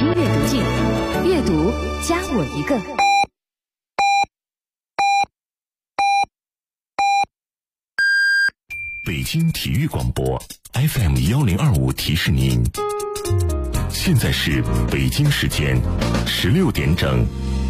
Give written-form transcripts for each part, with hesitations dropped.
阅读镜，阅读加我一个。 北京体育广播 FM1025 提示您，现在是北京时间16点整。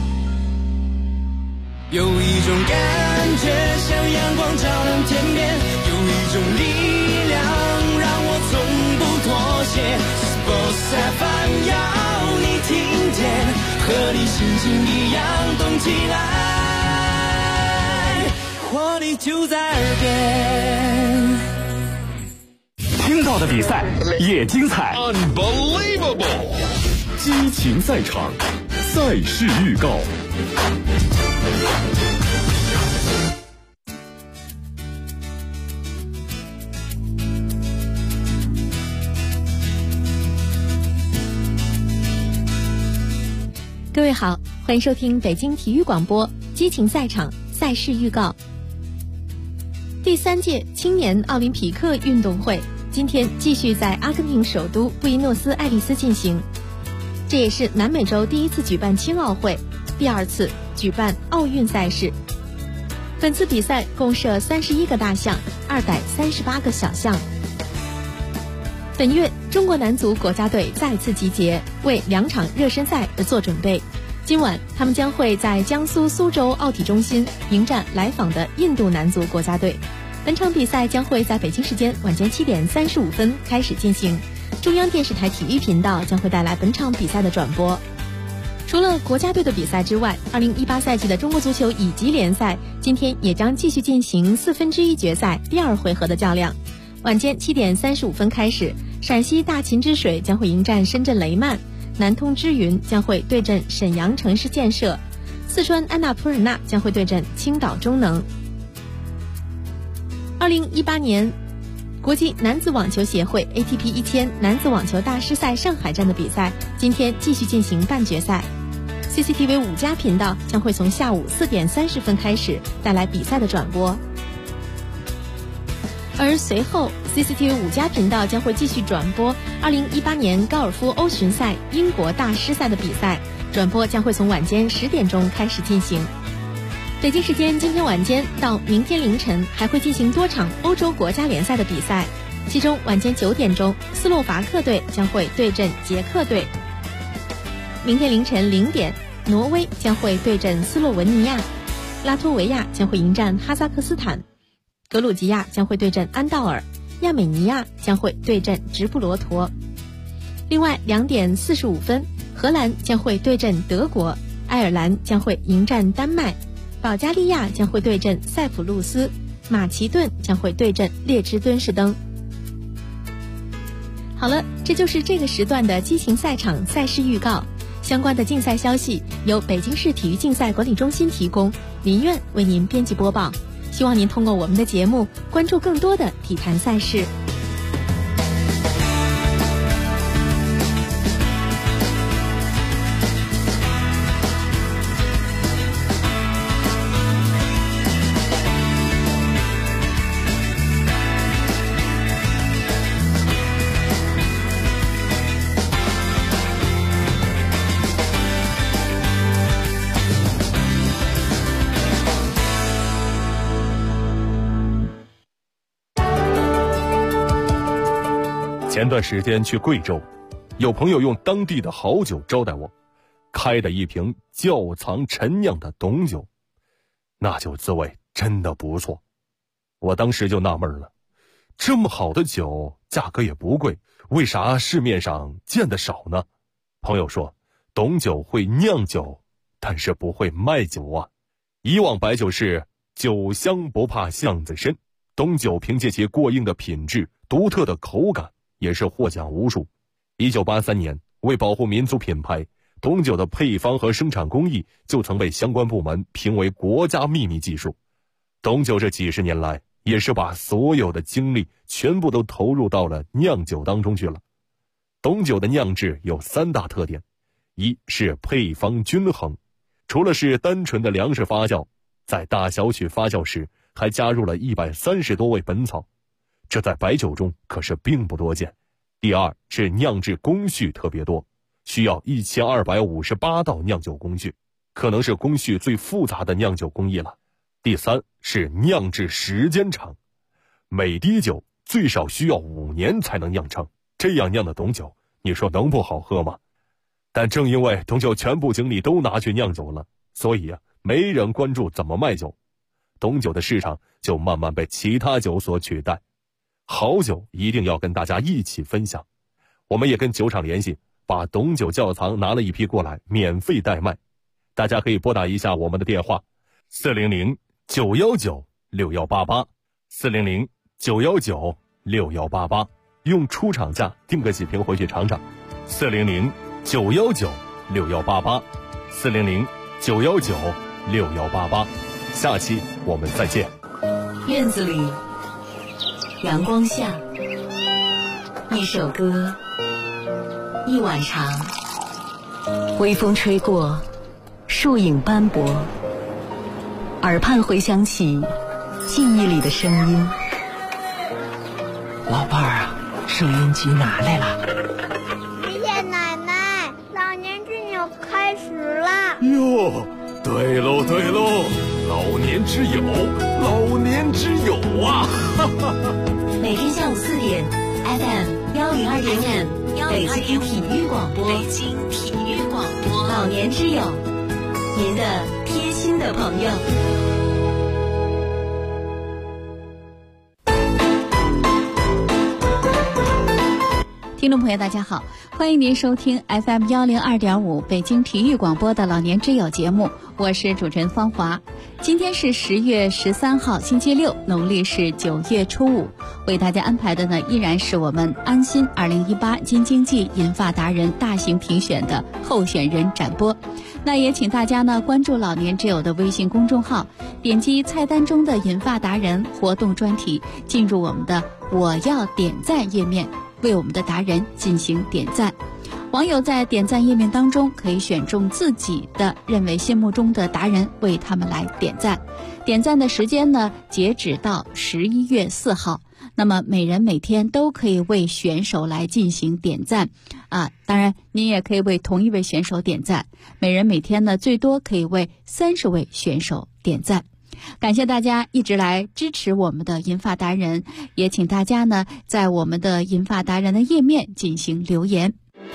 有一种感觉像阳光照亮天边，有一种力量让我从不妥协。Sports FM 要你听见，和你心情一样动起来，活力就在耳边。 听到的比赛也精彩 Unbelievable 激情赛场，赛事预告。 各位好，欢迎收听北京体育广播激情赛场赛事预告。第3届青年奥林匹克运动会今天继续在阿根廷首都布宜诺斯艾利斯进行，这也是南美洲第一次举办青奥会，第2次举办奥运赛事。本次比赛共设31个大项，238个小项。本月中国男足国家队再次集结，为2场热身赛而做准备。今晚他们将会在江苏苏州奥体中心迎战来访的印度男足国家队。本场比赛将会在北京时间晚间7点35分开始进行，中央电视台体育频道将会带来本场比赛的转播。除了国家队的比赛之外，2018赛季的中国足球乙级联赛今天也将继续进行1/4决赛第2回合的较量。晚间7点35分开始，陕西大秦之水将会迎战深圳雷曼，南通之云将会对阵沈阳城市建设，四川安纳普尔纳将会对阵青岛中能。2018年国际男子网球协会 ATP 1000男子网球大师赛上海站的比赛今天继续进行半决赛。CCTV 5+频道将会从下午4点30分开始带来比赛的转播，而随后 CCTV 5+频道将会继续转播2018年高尔夫欧巡赛英国大师赛的比赛，转播将会从晚间10点钟开始进行。北京时间今天晚间到明天凌晨还会进行多场欧洲国家联赛的比赛，其中晚间9点钟斯洛伐克队将会对阵捷克队，明天凌晨0点挪威将会对阵斯洛文尼亚，拉脱维亚将会迎战哈萨克斯坦，格鲁吉亚将会对阵安道尔，亚美尼亚将会对阵直布罗陀。另外2点45分荷兰将会对阵德国，爱尔兰将会迎战丹麦，保加利亚将会对阵塞浦路斯，马其顿将会对阵列支敦士登。好了，这就是这个时段的激情赛场赛事预告。相关的竞赛消息由北京市体育竞赛管理中心提供，林苑为您编辑播报。希望您通过我们的节目关注更多的体坛赛事。 前段时间去贵州，有朋友用当地的好酒招待我，开的一瓶窖藏陈酿的董酒，那酒滋味真的不错。我当时就纳闷了，这么好的酒价格也不贵，为啥市面上见得少呢？朋友说，董酒会酿酒，但是不会卖酒啊。以往白酒是酒香不怕巷子深，董酒凭借其过硬的品质、独特的口感，也是获奖无数。1983年，为保护民族品牌，董酒的配方和生产工艺就曾被相关部门评为国家秘密技术。董酒这几十年来，也是把所有的精力全部都投入到了酿酒当中去了。董酒的酿制有3大特点，一是配方均衡，除了是单纯的粮食发酵，在大小曲发酵时还加入了130多味本草，这在白酒中可是并不多见。第二是酿制工序特别多， 需要1258道酿酒工序，可能是工序最复杂的酿酒工艺了。第三是酿制时间长，每滴酒最少需要5年才能酿成，这样酿的董酒，你说能不好喝吗？但正因为董酒全部精力都拿去酿酒了，所以没人关注怎么卖酒，董酒的市场就慢慢被其他酒所取代。好酒一定要跟大家一起分享，我们也跟酒厂联系，把董酒窖藏拿了一批过来，免费代卖。大家可以拨打一下我们的电话400-919-6188，400-919-6188，用出厂价订个几瓶回去尝尝。400-919-6188，400-919-6188。下期我们再见。 院子里，阳光下，一首歌，一碗茶，微风吹过，树影斑驳，耳畔回响起记忆里的声音。 老伴儿啊，收音机拿来了。 爷爷奶奶，老年之友开始了。 哟，对喽对喽，老年之友，老年之友啊！ 每天下午4点 FM102.5北京体育广播，北京体育广播，老年之友，您的贴心的朋友。听众朋友大家好，欢迎您收听 FM102.5北京体育广播的老年之友节目，我是主持人方华。今天是10月13号星期六，农历是9月初5，为大家安排的呢依然是我们安心2018京津冀银发达人大型评选的候选人展播。那也请大家呢关注老年之友的微信公众号，点击菜单中的银发达人活动专题，进入我们的我要点赞页面，为我们的达人进行点赞。网友在点赞页面当中可以选中自己的认为心目中的达人，为他们来点赞。点赞的时间呢截止到11月4号。那么每人每天都可以为选手来进行点赞当然您也可以为同一位选手点赞，每人每天呢最多可以为30位选手点赞。感谢大家一直来支持我们的银发达人，也请大家呢在我们的银发达人的页面进行留言。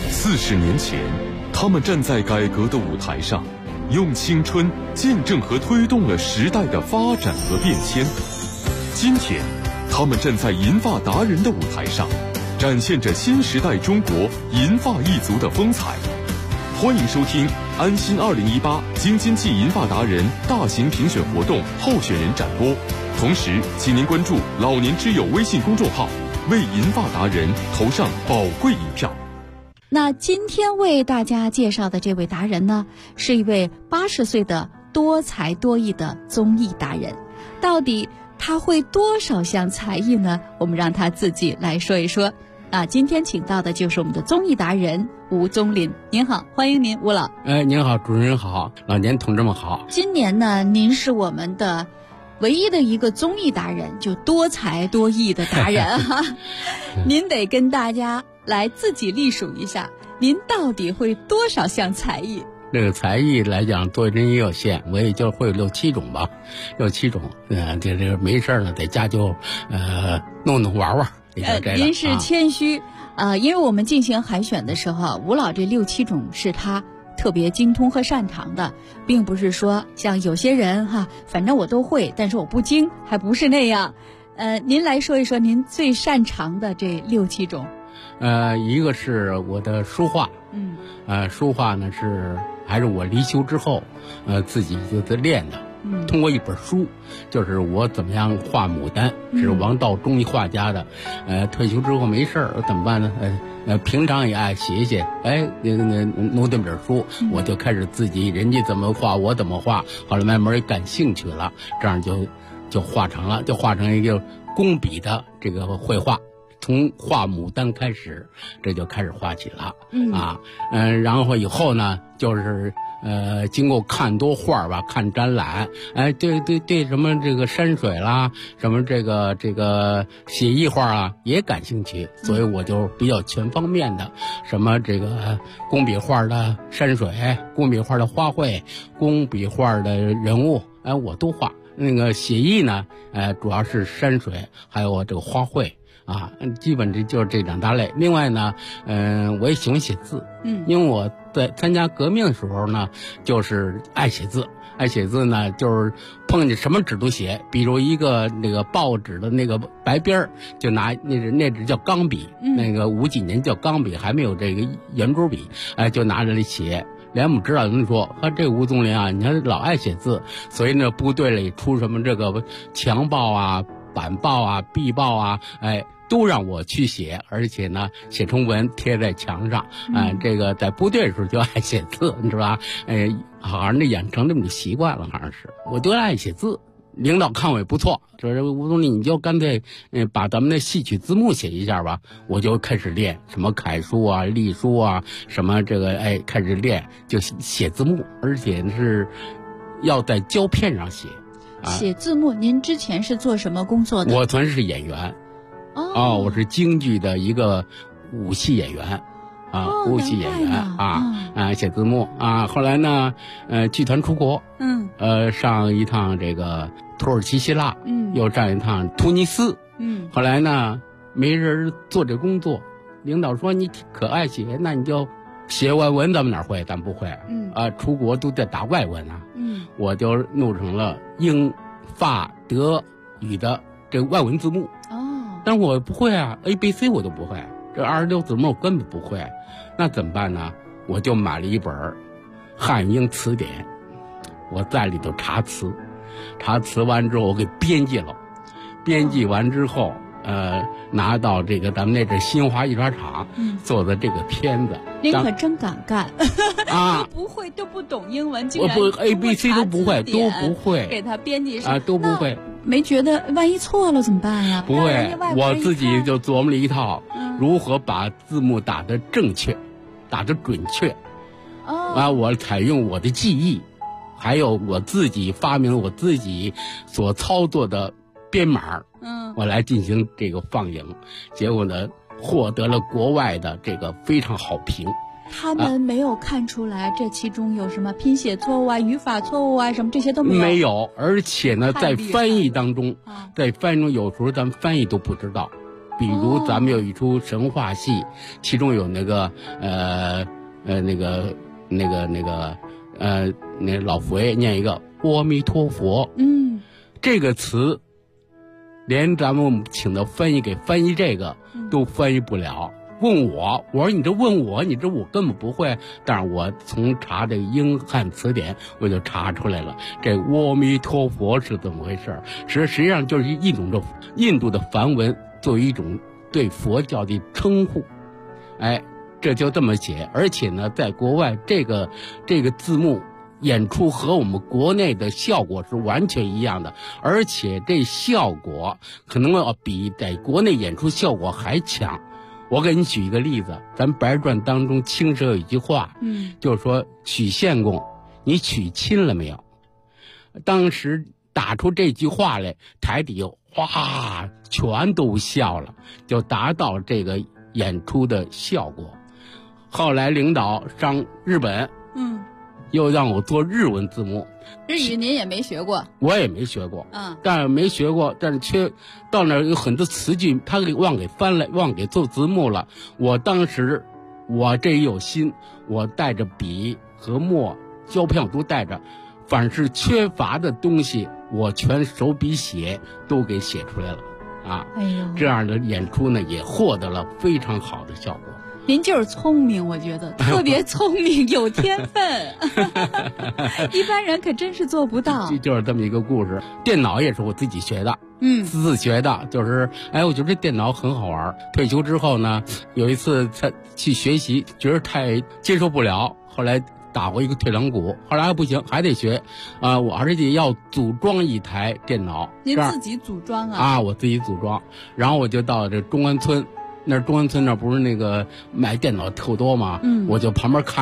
40年前，他们站在改革的舞台上，用青春见证和推动了时代的发展和变迁。今天，他们站在银发达人的舞台上，展现着新时代中国银发一族的风采。欢迎收听安心2018京津冀银发达人大型评选活动候选人展播，同时请您关注老年之友微信公众号，为银发达人投上宝贵一票。 那今天为大家介绍的这位达人呢，是一位80岁的多才多艺的综艺达人。到底他会多少项才艺呢？我们让他自己来说一说。今天请到的就是我们的综艺达人吴宗林。您好，欢迎您，吴老。 您好，主持人好，老年同志们好。 今年呢，您是我们的唯一的一个综艺达人，就多才多艺的达人哈。您得跟大家来自己历数一下，您到底会多少项才艺？ 这个才艺来讲，做人也有限，我也就会6、7种吧，6、7种。这个没事呢，在家就弄弄玩玩。 您是谦虚因为我们进行海选的时候，吴老这6、7种是他特别精通和擅长的，并不是说像有些人反正我都会，但是我不精，还不是那样。您来说一说您最擅长的这6、7种。 一个是我的书画，书画呢还是我离休之后，自己就在练的。通过一本书，就是我怎么样画牡丹，是王道中医画家的。退休之后没事儿，怎么办呢？平常也爱写一写，弄这本书，我就开始自己人家怎么画我怎么画，后来慢慢也感兴趣了，这样就画成了，就画成一个工笔的这个绘画。从画牡丹开始，这就开始画起了然后以后呢，就是经过看多画吧，看展览，哎，对，什么这个山水啦，什么这个写意画啊，也感兴趣，所以我就比较全方面的，什么这个工笔画的山水，工笔画的花卉，工笔画的人物，哎，我都画。那个写意呢，主要是山水，还有这个花卉。啊，基本这就是这两大类。另外呢，我也喜欢写字，因为我在参加革命的时候呢，就是爱写字。爱写字呢，就是碰见什么纸都写，比如一个那个报纸的那个白边儿，就拿那纸叫钢笔，那个50几年叫钢笔，还没有这个圆珠笔，就拿着来写。连我们指导员说：“这吴宗林啊，你看老爱写字，所以呢，部队里出什么这个墙报啊、板报啊、壁报啊，哎，都让我去写，而且呢，写成文贴在墙上。这个在部队的时候就爱写字，你知道吧？好像养成这么个习惯了，好像是我都爱写字。领导看我也不错，说吴总理你就干脆把咱们的戏曲字幕写一下吧。我就开始练什么楷书啊、隶书啊，什么这个开始练就写字幕，而且是要在胶片上写。 写字幕，您之前是做什么工作的？ 我全是演员。我是京剧的一个武戏演员。武戏演员写字幕啊。后来呢，剧团出国，上一趟这个土耳其、希腊，又上一趟突尼斯，后来呢，没人做这工作，领导说你可爱写，那你就写外文，咱们哪会？咱不会，出国都在打外文啊，我就弄成了英、法、德语的这个外文字幕，但是我不会啊 ，ABC 我都不会。这26字母我根本不会，那怎么办呢？我就买了一本汉英词典，我在里头查词完之后我给编辑了，编辑完之后拿到这个咱们那阵新华印刷厂做的这个片子。 您可真敢干啊！ 不会都不懂英文，竟然我不 ABC 都不会， 给他编辑上都不会。 没觉得万一错了怎么办呀？ 不会，我自己就琢磨了一套，如何把字幕打得正确，打得准确。我采用我的记忆，还有我自己发明我自己所操作的编码，我来进行这个放映，结果呢，获得了国外的这个非常好评。 他们没有看出来这其中有什么拼写错误啊、语法错误啊，什么这些都没有。 没有，而且呢，在翻译当中，有时候咱们翻译都不知道。比如咱们有一出神话戏，其中有那个那老佛爷念一个阿弥陀佛，这个词，连咱们请的翻译给翻译这个都翻译不了。问我说你这问我，你这我根本不会，但是我从查这个英汉词典我就查出来了，这阿弥陀佛是怎么回事？实际上就是一种这印度的梵文作为一种对佛教的称呼，这就这么写。而且呢，在国外这个字幕演出和我们国内的效果是完全一样的，而且这效果可能要比在国内演出效果还强。我给你举一个例子，咱们《白传》当中青蛇有一句话，就是说许献公，你娶亲了没有？当时打出这句话来，台底哗全都笑了，就达到这个演出的效果。后来领导上日本，又让我做日文字幕。 日语您也没学过？ 我也没学过，但是没学过，但是到那儿有很多词句，他忘给翻了，忘给做字幕了。我当时我这一有心，我带着笔和墨、胶片我都带着，凡是缺乏的东西，我全手笔写，都给写出来了啊！这样的演出呢，也获得了非常好的效果。 您就是聪明，我觉得特别聪明，有天分，一般人可真是做不到。 就是这么一个故事。电脑也是我自己学的，自学的，就是我觉得这电脑很好玩。退休之后呢，有一次去学习，觉得太接受不了，后来打过一个退堂鼓，后来不行，还得学，我而且要组装一台电脑。 您自己组装啊？ 我自己组装，然后我就到这中关村。那中关村那不是那个买电脑特多吗？我就旁边看着，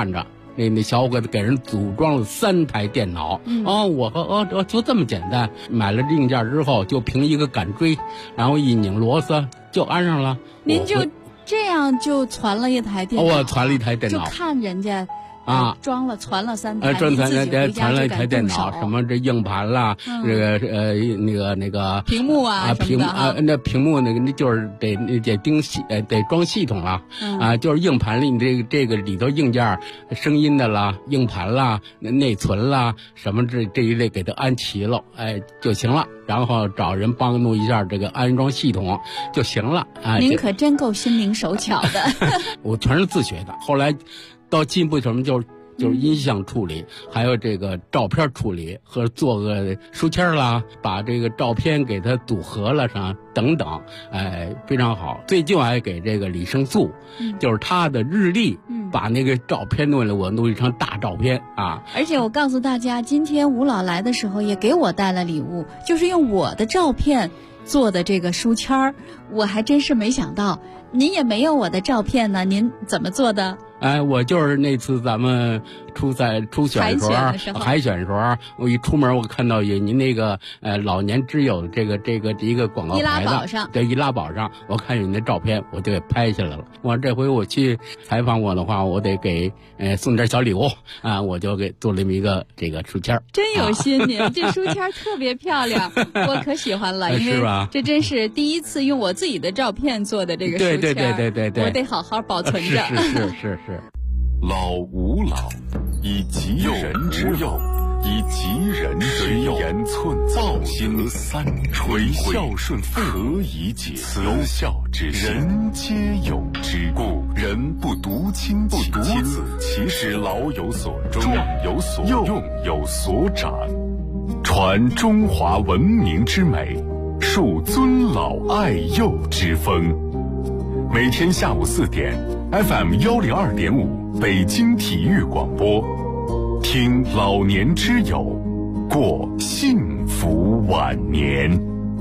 那小伙子给人组装了3台电脑。我就这么简单，买了硬件之后就凭一个杆锥，然后一拧螺丝就安上了。 您就这样就传了一台电脑？ 我传了一台电脑， 就看人家传了3台， 传了一台电脑，什么这硬盘啦，这个那个屏幕屏幕那屏幕那就是得装系统了就是硬盘里这个里头硬件声音的啦，硬盘啦，内存啦，什么这一类给它安齐了，就行了。然后找人帮弄一下这个安装系统就行了您可真够心灵手巧的。 我全是自学的，后来到进步什么就是音像处理，还有这个照片处理和做个书签啦，把这个照片给它组合了上等等，非常好。最近我还给这个李胜素，就是他的日历，把那个照片弄了，我弄一张大照片啊。 而且我告诉大家，今天吴老来的时候也给我带了礼物，就是用我的照片做的这个书签儿，我还真是没想到，您也没有我的照片呢，您怎么做的？ 我就是那次咱们初选的时候，海选的时候，我一出门我看到有您那个老年之友这个一个广告牌子，在易拉宝上，我看有您的照片，我就给拍下来了。我这回我去采访我的话，我得给送点小礼物我就给做了一个这个书签。 真有心您这书签特别漂亮，我可喜欢了，因为这真是第一次用我自己的照片做的这个书签。对，我得好好保存着。 是。 老吾老，以及人之幼，以及人之幼。言寸报心三垂孝顺父何以解？慈孝之人皆有之。故人不独亲不独子，其实老有所终，壮有所用，有所长。传中华文明之美，树尊老爱幼之风。每天下午4点 FM 102.5北京体育广播，听老年之友，过幸福晚年。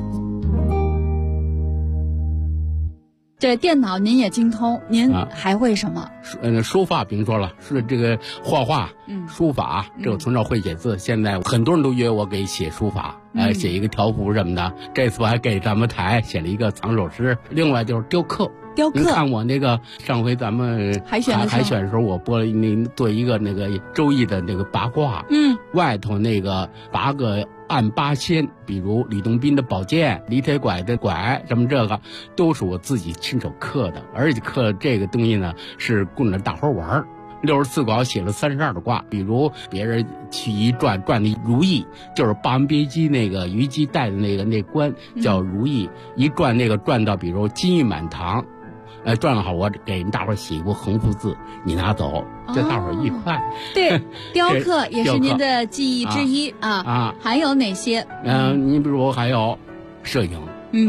这电脑您也精通，您还会什么？ 书法别说了，是这个画画，书法，这个从小会写字。现在很多人都约我给写书法，写一个条幅什么的。这次我还给咱们台写了一个藏首诗。另外就是雕刻。您看我那个上回咱们海选的时候，我播了做一个那个周易的那个八卦，外头那个8个按8仙，比如李洞宾的宝剑、李铁拐的拐，什么这个都是我自己亲手刻的，而且刻这个东西呢是供着大伙玩。64卦写了32的卦，比如别人去一转的如意，就是《霸王别姬》那个虞姬带的那关叫如意，一转那个转到比如金玉满堂。转好，我给大伙写过横幅字，你拿走，这大伙一块。 对，雕刻也是您的技艺之一还有哪些？ 你比如还有摄影，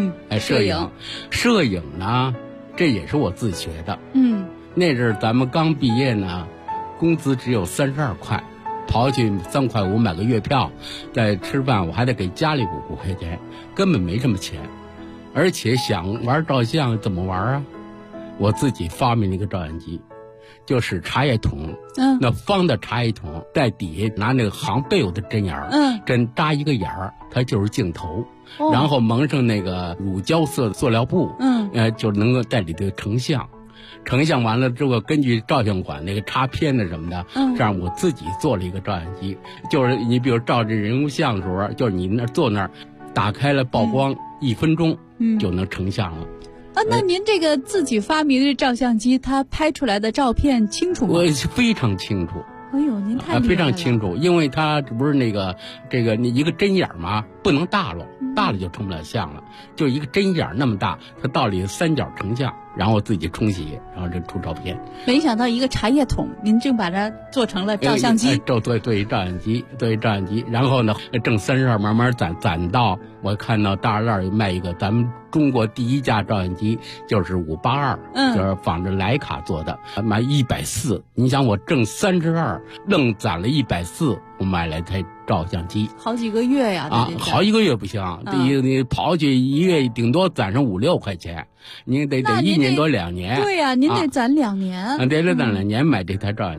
摄影呢，这也是我自学的。那阵儿咱们刚毕业呢，工资只有32块，刨去3块5买个月票，再吃饭我还得给家里5块钱，根本没什么钱。而且想玩照相怎么玩啊？我自己发明了一个照相机，就是茶叶筒，那方的茶叶筒，在底下拿那个行备有的针眼儿，针扎一个眼儿，它就是镜头，然后蒙上那个乳胶色的塑料布，就能够在里头成像。成像完了之后，根据照相馆那个插片的什么的，这样我自己做了一个照相机，就是你比如照这人物像的时候，就是你那坐那儿，打开了曝光1分钟，就能成像了。 那您这个自己发明的照相机，它拍出来的照片清楚吗？ 我非常清楚。 哎呦，您太厉害了！ 非常清楚，因为它这不是这个你一个针眼嘛，不能大了，大了就成不了像了，就一个针眼那么大，它到里3角成像，然后自己冲洗，然后就出照片。 没想到一个茶叶筒，您正把它做成了照相机。 对照相机，然后呢，挣32慢慢攒到，我看到大栅栏卖一个咱们中国第一家照相机，就是582，就是仿着徕卡做的，买140。你想我挣32，愣攒了140，我买了台照相机。 好几个月呀！ 好几个月不行，你跑去1月顶多攒上5、6块钱，你得1年多2年。 对呀，您得攒2年。 得攒2年买这台照相机，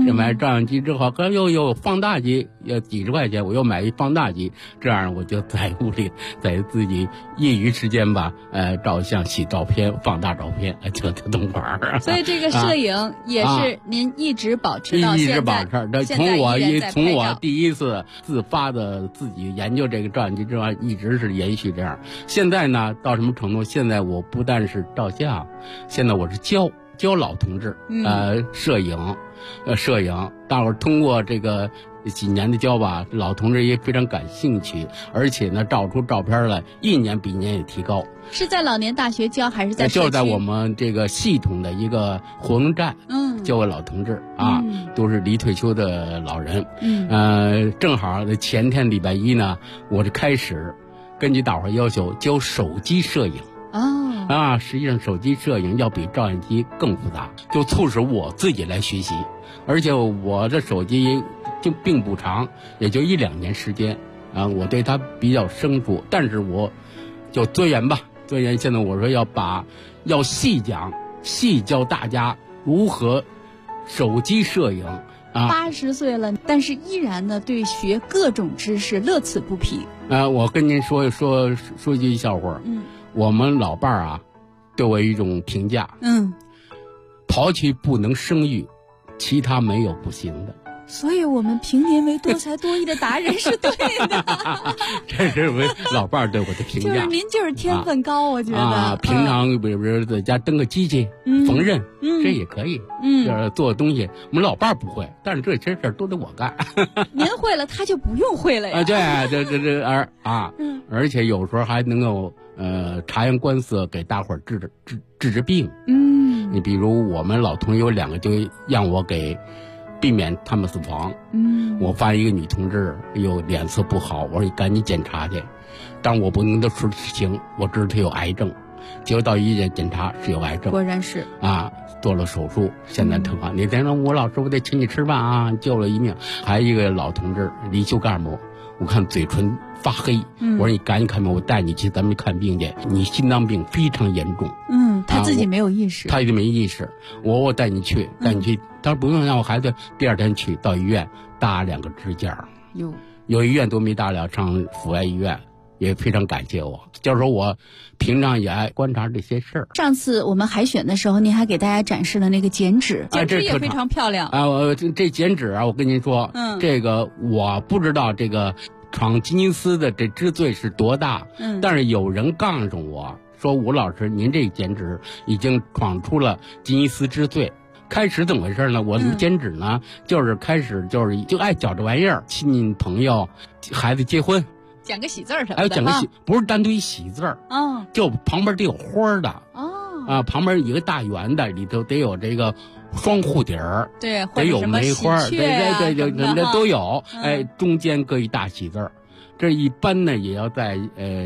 买照相机之后，又放大机，要几十块钱，我又买一放大机，这样我就在屋里，在自己业余时间吧，照相、洗照片、放大照片，就等会儿。 所以这个摄影也是您一直保持到现在， 一直保持。从我第一次自发的自己研究这个照相机之外，一直是延续这样。现在呢，到什么程度？现在我不但是照相，现在我是教老同志，摄影，大伙儿通过这个几年的教吧，老同志也非常感兴趣，而且呢，照出照片来，一年比一年也提高。 是在老年大学教还是在社区？ 就是在我们这个系统的一个活动站，教给老同志啊，都是离退休的老人。正好前天礼拜一呢，我就开始根据大伙儿要求教手机摄影。实际上手机摄影要比照相机更复杂，就促使我自己来学习，而且我的手机就并不长，也就1-2年时间我对它比较生疏，但是我就钻研。现在我说要细教大家如何手机摄影。 80岁了，但是依然呢对学各种知识乐此不疲。 我跟您说句笑话。我们老伴儿对我一种评价。刨去不能生育，其他没有不行的。 所以我们评您为多才多艺的达人是对的。 这是老伴儿对我的评价。 就是您就是天分高，我觉得。 平常比如在家蹬个机器，缝纫，这也可以。就是做东西，我们老伴儿不会，但是这些事儿都得我干。 您会了，他就不用会了呀。 对，而且有时候还能够察言观色，给大伙儿治病。你比如我们老同学有2个，就让我给避免他们死亡。我发现一个女同志脸色不好，我说你赶紧检查去。但我不能都说行，我知道她有癌症，结果到医院检查是有癌症。 果然是做了手术，现在特好。你等等，我老师我得请你吃饭救了一命。还有一个老同志离休干部，我看嘴唇发黑，我说你赶紧看病，我带你去咱们看病去，你心脏病非常严重。 他自己没有意识， 他已经没意识。我带你去，他说不用，让我孩子第2天去到医院搭2个支架。有医院都没搭了，上阜外医院，也非常感谢我。就是说我平常也爱观察这些事儿。 上次我们海选的时候，您还给大家展示了那个剪纸，剪纸也非常漂亮这剪纸我跟您说，这个我不知道这个闯吉尼斯的这之最是多大，但是有人告诉我说，吴老师，您这剪纸已经闯出了吉尼斯之最。开始怎么回事呢？我们剪纸呢，就是开始就爱搅这玩意儿，亲戚朋友、孩子结婚， 讲个喜字儿什么的。 还有讲个不是单独一喜字儿，就旁边得有花的。旁边一个大圆的，里头得有这个双蝴蝶儿， 对， 得有梅花，对，这都有。中间搁一大喜字儿，这一般呢也要在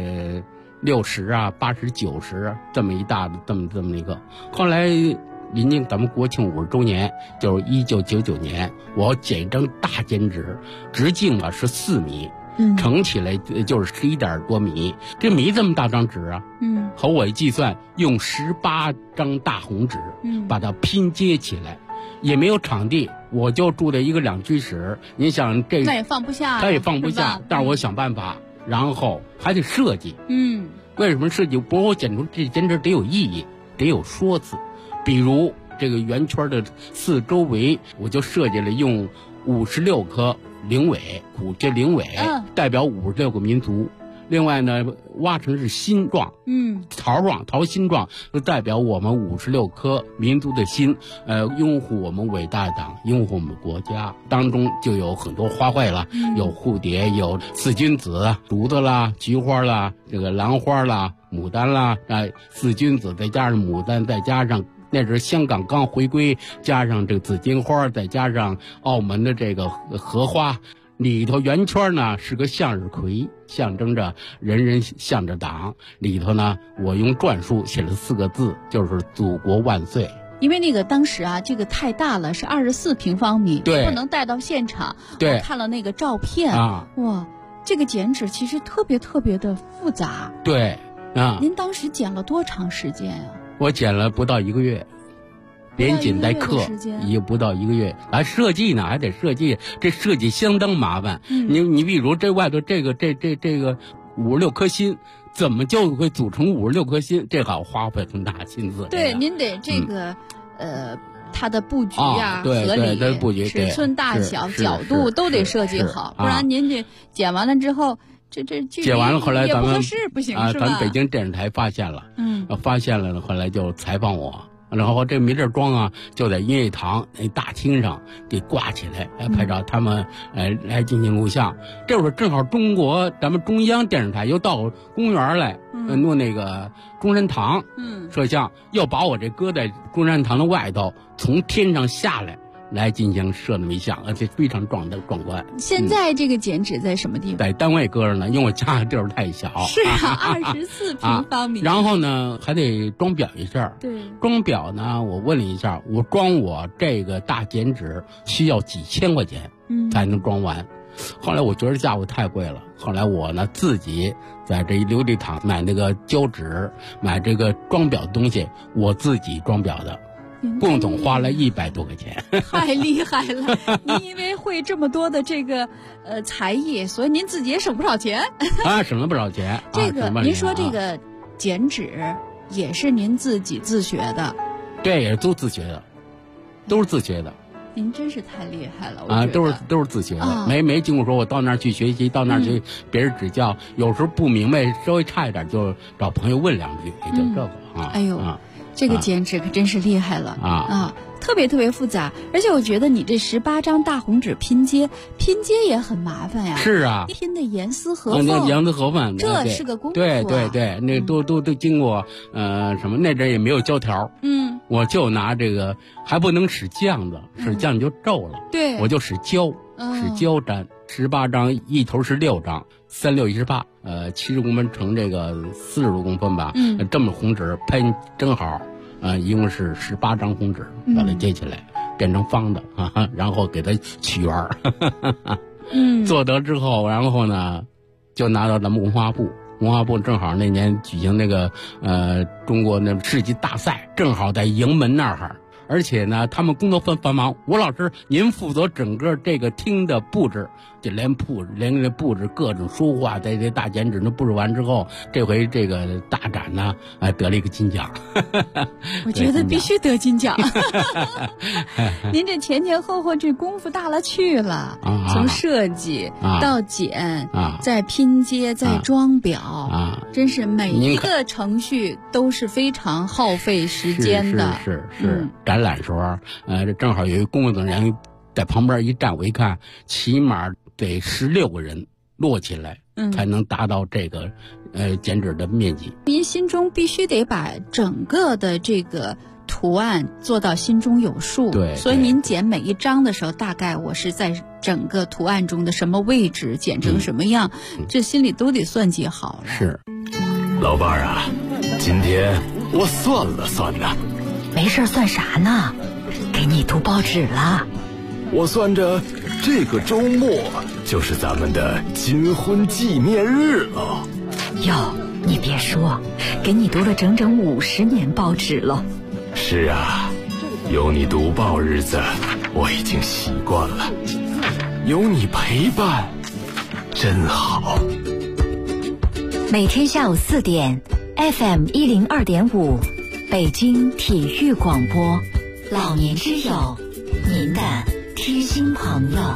60啊、80、90这么一大的这么一个。后来临近咱们国庆50周年，就是1999年，我剪一张大剪纸，直径是4米，乘起来就是11点多米。这米这么大张纸和我一计算，用18张大红纸，把它拼接起来，也没有场地，我就住在一个2居室。你想这那也放不下， 它也放不下，但是我想办法，然后还得设计。为什么设计？不是我剪出这剪纸得有意义，得有说辞。比如这个圆圈的4周围，我就设计了用56颗灵尾，虎节灵尾，代表56个民族。另外呢，挖成是心状，桃心状，就代表我们56颗民族的心，拥护我们伟大的党，拥护我们国家。当中就有很多花卉了，有蝴蝶，有4君子，竹子啦，菊花啦，这个兰花啦，牡丹啦，4君子再加上牡丹，再加上那是香港刚回归，加上这个紫荆花，再加上澳门的这个荷花。里头圆圈呢是个向日葵，象征着人人向着党。里头呢，我用篆书写了4个字，就是祖国万岁。 因为那个当时这个太大了，是24平方米， 对， 不能带到现场。 对， 我看了那个照片哇，这个剪纸其实特别特别的复杂。 对您当时剪了多长时间呀？ 我剪了不到1个月。 连剪带刻，也不到1个月。设计呢还得设计，这设计相当麻烦。你比如这外头这个5、6颗心，怎么就会组成5、6颗心？这好花费很大心思。 对，您得这个它的布局啊， 合理， 对布局尺寸大小、角度都得设计好，不然您这剪完了之后，这剪完了，后来咱们不行是吧？ 咱北京电视台发现了，发现了呢，后来就采访我。然后这没地装啊，就在音乐堂那大厅上给挂起来，拍照，他们来进行录像。这会儿正好咱们中央电视台又到公园来，弄那个中山堂，摄像，要把我这搁在中山堂的外头，从天上下来进行摄那么一项，而且非常壮观。 现在这个剪纸在什么地方？ 在单位搁着呢，因为我家的地儿太小。 是啊，24平方米。 然后呢，还得装裱一下。 对。 装裱呢，我问了一下，我装我这个大剪纸需要几千块钱，才能装完。后来我觉得价格太贵了，后来我呢自己在这琉璃厂买那个胶纸，买这个装裱的东西，我自己装裱的。共总花了100多块钱， 太厉害了！您因为会这么多的这个才艺，所以您自己也省不少钱啊，省了不少钱。 这个您说这个剪纸也是您自己自学的？ 对，也是都自学的，都是自学的。 您真是太厉害了！啊， 都是自学的，没经过说我到那儿去学习，到那儿去别人指教，有时候不明白稍微差一点就找朋友问2句，也就这个啊。 哎呦。这个剪纸可真是厉害了特别特别复杂，而且我觉得你这18张大红纸拼接也很麻烦呀。 是啊， 拼的严丝合缝， 严丝合缝， 这是个功夫。 对，那都经过什么？那阵也没有胶条，我就拿这个，还不能使酱子，使酱就皱了。 对， 我就使胶粘。18张，一头是6张，3618，70公分乘这个40多公分吧，这么红纸喷正好，一共是18张红纸，把它接起来变成方的然后给它取圆做得之后，然后呢，就拿到咱们文化部正好那年举行那个中国那世纪大赛，正好在营门那儿。而且呢，他们工作繁忙。吴老师，您负责整个这个厅的布置，就连布置各种书画，在这大剪纸那布置完之后，这回这个大展呢，得了一个金奖。 我觉得必须得金奖。您这前后这功夫大了去了，从设计到剪，再拼接，再装裱，真是每一个程序都是非常耗费时间的。 是。展览时候，这正好有一个工作人员在旁边一站，我一看，起码得16个人摞起来，才能达到这个剪纸的面积。 您心中必须得把整个的这个图案做到心中有数。 对， 所以您剪每一张的时候，大概我是在整个图案中的什么位置，剪成什么样，这心里都得算计好了。 是， 老伴儿啊，今天我算了算呢。 没事，算啥呢？给你读报纸了。 我算着这个周末就是咱们的金婚纪念日了。 哟，你别说，给你读了整整50年报纸了。 是啊，有你读报日子，我已经习惯了。有你陪伴，真好。 每天下午4点 ，FM 102.5。北京体育广播，老年之友，您的贴心朋友。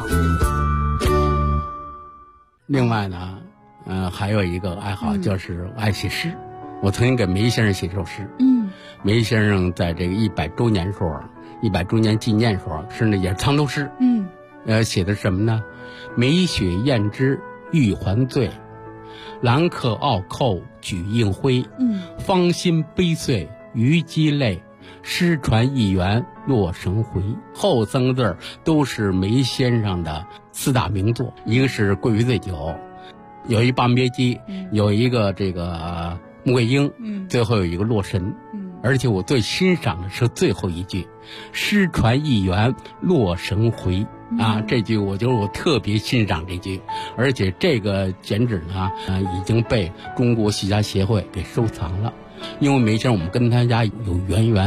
另外呢，还有一个爱好就是爱写诗。我曾经给梅先生写首诗。梅先生在这个100周年时候，100周年纪念时候，是那也是藏头诗。写的什么呢？梅雪艳之玉环醉，兰克奥寇举映辉。芳心悲碎虞姬泪，诗传一元落神回。后3个字都是梅先生的4大名作，一个是《贵妃醉酒》，有一《霸王别姬》，有一个这个穆桂英，最后有一个洛神。而且我最欣赏的是最后一句，诗传一元落神回。这句我觉得我特别欣赏这句，而且这个剪纸呢，已经被中国戏家协会给收藏了。因为梅先生我们跟他家有渊源，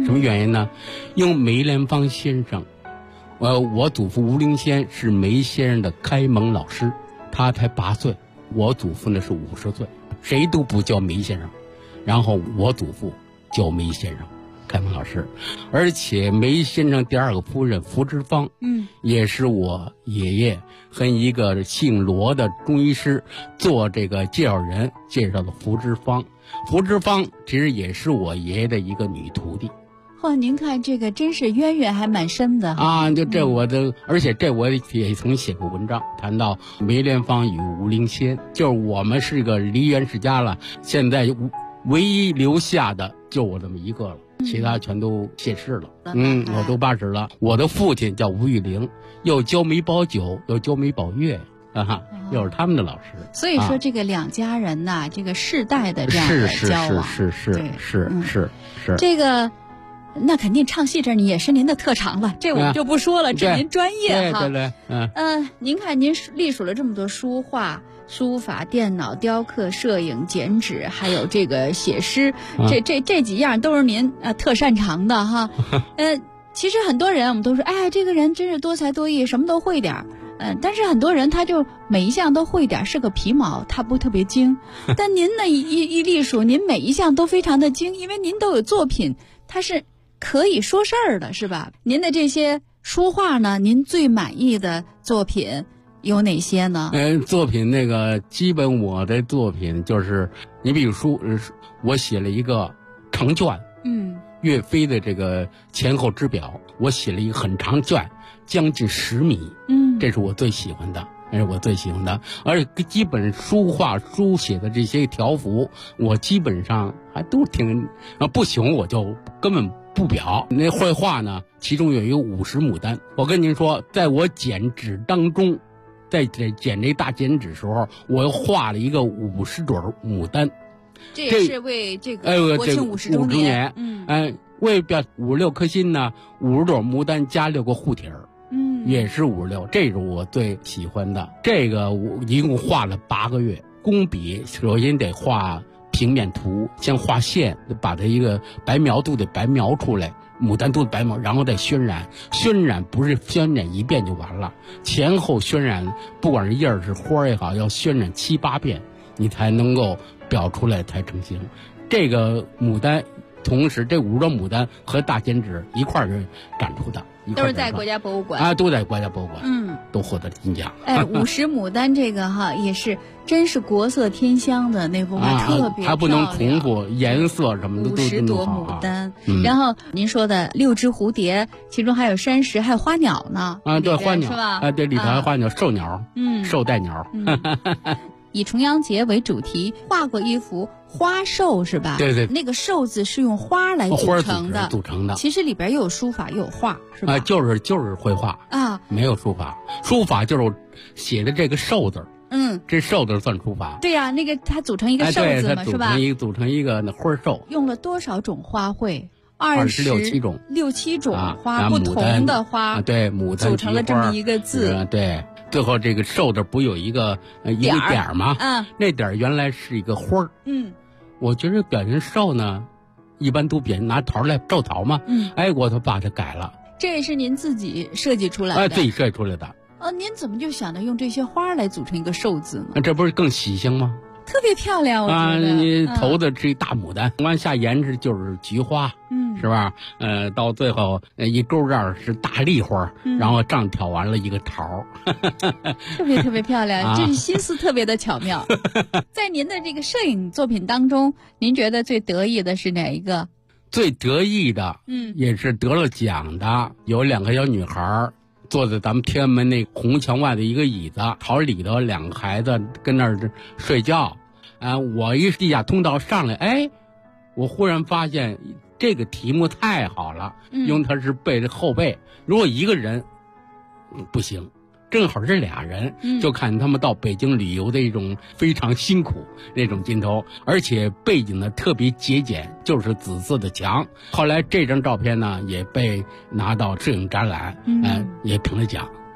什么原因呢？因为梅兰芳先生，我祖父吴灵先是梅先生的开蒙老师，他才8岁，我祖父呢是50岁，谁都不叫梅先生，然后我祖父叫梅先生，开蒙老师，而且梅先生第2个夫人福芝芳，也是我爷爷和一个姓罗的中医师做这个介绍人介绍的福芝芳。福芝芳其实也是我爷爷的一个女徒弟。 您看这个真是渊源还蛮深的啊！就这我的，而且这我也曾写过文章，谈到梅兰芳与吴灵先，就是我们是个梨园世家了，现在唯一留下的就我这么一个了，其他全都谢世了。我都80了。我的父亲叫吴玉玲，又教梅葆玖，又教梅葆月。又是他们的老师， 所以说这个2家人呐，这个世代的这样的交往， 是。 这个，那肯定唱戏这也是您的特长了，这我们就不说了，这您专业哈。 对， 您看您隶属了这么多书画、书法、电脑、雕刻、摄影、剪纸，还有这个写诗，这几样都是您特擅长的哈。其实很多人我们都说，哎，这个人真是多才多艺，什么都会点儿。但是很多人他就每一项都会点，是个皮毛，他不特别精。但您呢一隶属，您每一项都非常的精，因为您都有作品，它是可以说事儿的，是吧？您的这些书画呢，您最满意的作品有哪些呢？ 作品那个基本我的作品就是，你比如说，我写了一个长卷，岳飞的这个前后之表，我写了一个很长卷，将近10米，这是我最喜欢的，而且基本书画书写的这些条幅，我基本上还都挺，不行我就根本不表。那绘画呢，其中有一个50牡丹，我跟您说，在我剪纸当中，在剪这大剪纸时候，我又画了一个50朵牡丹。 这也是为这个国庆50周年， 为表56颗心呢，50朵牡丹加6个护体儿，也是56，这是我最喜欢的。这个我一共画了8个月，工笔首先得画平面图，先画线，把它一个白描都得白描出来，牡丹都得白描，然后再渲染。渲染不是渲染一遍就完了，前后渲染，不管是叶儿是花也好，要渲染7、8遍，你才能够表出来才成型。这个牡丹，同时这50朵牡丹和大剪纸一块儿是展出的， 都是在国家博物馆都在国家博物馆，都获得了金奖。 50牡丹这个也是真是国色天香的那幅画，特别漂亮， 还不能重复颜色什么的都 50朵牡丹。然后您说的6只蝴蝶，其中还有山石，还有花鸟呢。 对，花鸟是吧？ 对，里头还有花鸟，兽鸟，兽带鸟。 以重阳节为主题画过一幅花兽，是吧？ 对， 那个兽字是用花来组成的。其实里边又有书法又有画，是吧？ 就是绘画没有书法，书法就是写的这个兽字。这兽字算书法。 对呀，那个它组成一个兽字嘛，是吧？ 组成一个那花兽。 用了多少种花卉 ？26、7种 ，6、7种花，不同的花， 对，牡丹组成了这么一个字。 对。最后这个兽字不有一个点吗？那点原来是一个花儿。我觉得表现兽呢，一般都拿桃来寿桃嘛。我都把它改了。 这也是您自己设计出来的？ 自己设计出来的。 您怎么就想着用这些花来组成一个兽字呢？ 这不是更喜庆吗？ 特别漂亮，我觉得。 你头的是一大牡丹，往下延至就是菊花，是吧？到最后一勾这儿是大丽花，然后上挑完了一个桃， 特别漂亮，这是心思特别的巧妙。在您的这个摄影作品当中，您觉得最得意的是哪一个？ 最得意的，也是得了奖的，有2个小女孩坐在咱们天安门那红墙外的一个椅子，朝里头2个孩子跟那儿睡觉，我一地下通道上来，我忽然发现这个题目太好了，因为它是背着后背，如果一个人不行，正好这俩人，就看他们到北京旅游的一种非常辛苦那种镜头，而且背景呢特别节俭，就是紫色的墙。后来这张照片呢也被拿到摄影展览，也评了奖。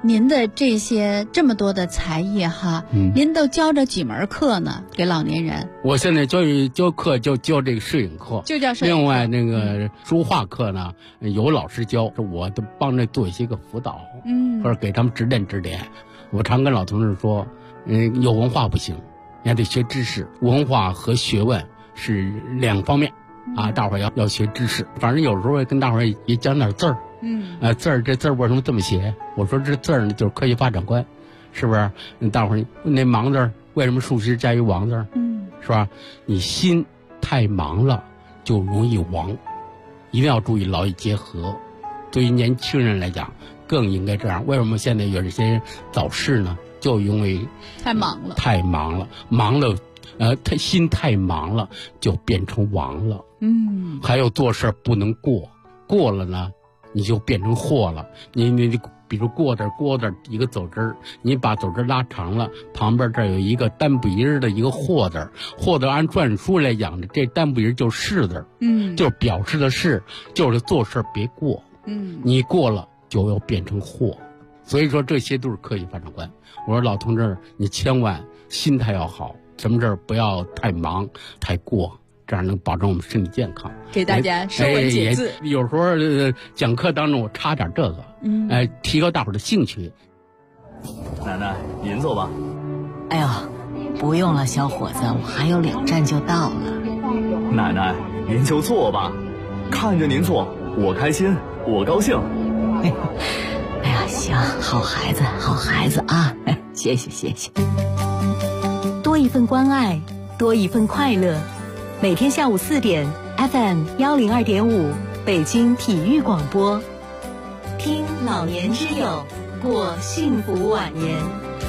您的这么多的才艺哈，您都教着几门课呢？给老年人？ 我现在教课就教这个摄影课， 就叫摄影课。 另外那个书画课呢，有老师教，我都帮着做一些个辅导，或者给他们指点指点。我常跟老同志说，有文化不行，你还得学知识，文化和学问是两方面啊，大伙儿要学知识。反正有时候跟大伙儿也讲点字儿。字儿，这字儿为什么这么写？我说这字儿呢就是科学发展观，是不是？大伙儿那忙字儿为什么竖心加一王字儿？是吧？你心太忙了就容易亡，一定要注意劳逸结合。对于年轻人来讲更应该这样。为什么现在有这些人早逝呢？就因为太忙了， 他心太忙了就变成王了。还有做事不能过了呢你就变成祸了。你比如过点一个走之儿，你把走之拉长了，旁边这有一个单不音的一个祸字，祸字按篆书来讲的，这单不音就是字，就是表示的是，就是做事别过，你过了就要变成祸。所以说这些都是科学发展观。我说老同志，你千万心态要好，什么事儿不要太忙太过，这样能保证我们身体健康。 给大家说文解字。 有时候讲课当中我插点这个，提高大伙儿的兴趣。 奶奶，您坐吧。 哎呦，不用了，小伙子，我还有2站就到了。 奶奶，您就坐吧，看着您坐，我开心，我高兴。 哎呀，行，好孩子啊，谢谢。 多一份关爱，多一份快乐。每天下午4点 FM 102.5北京体育广播，听老年之友，过幸福晚年。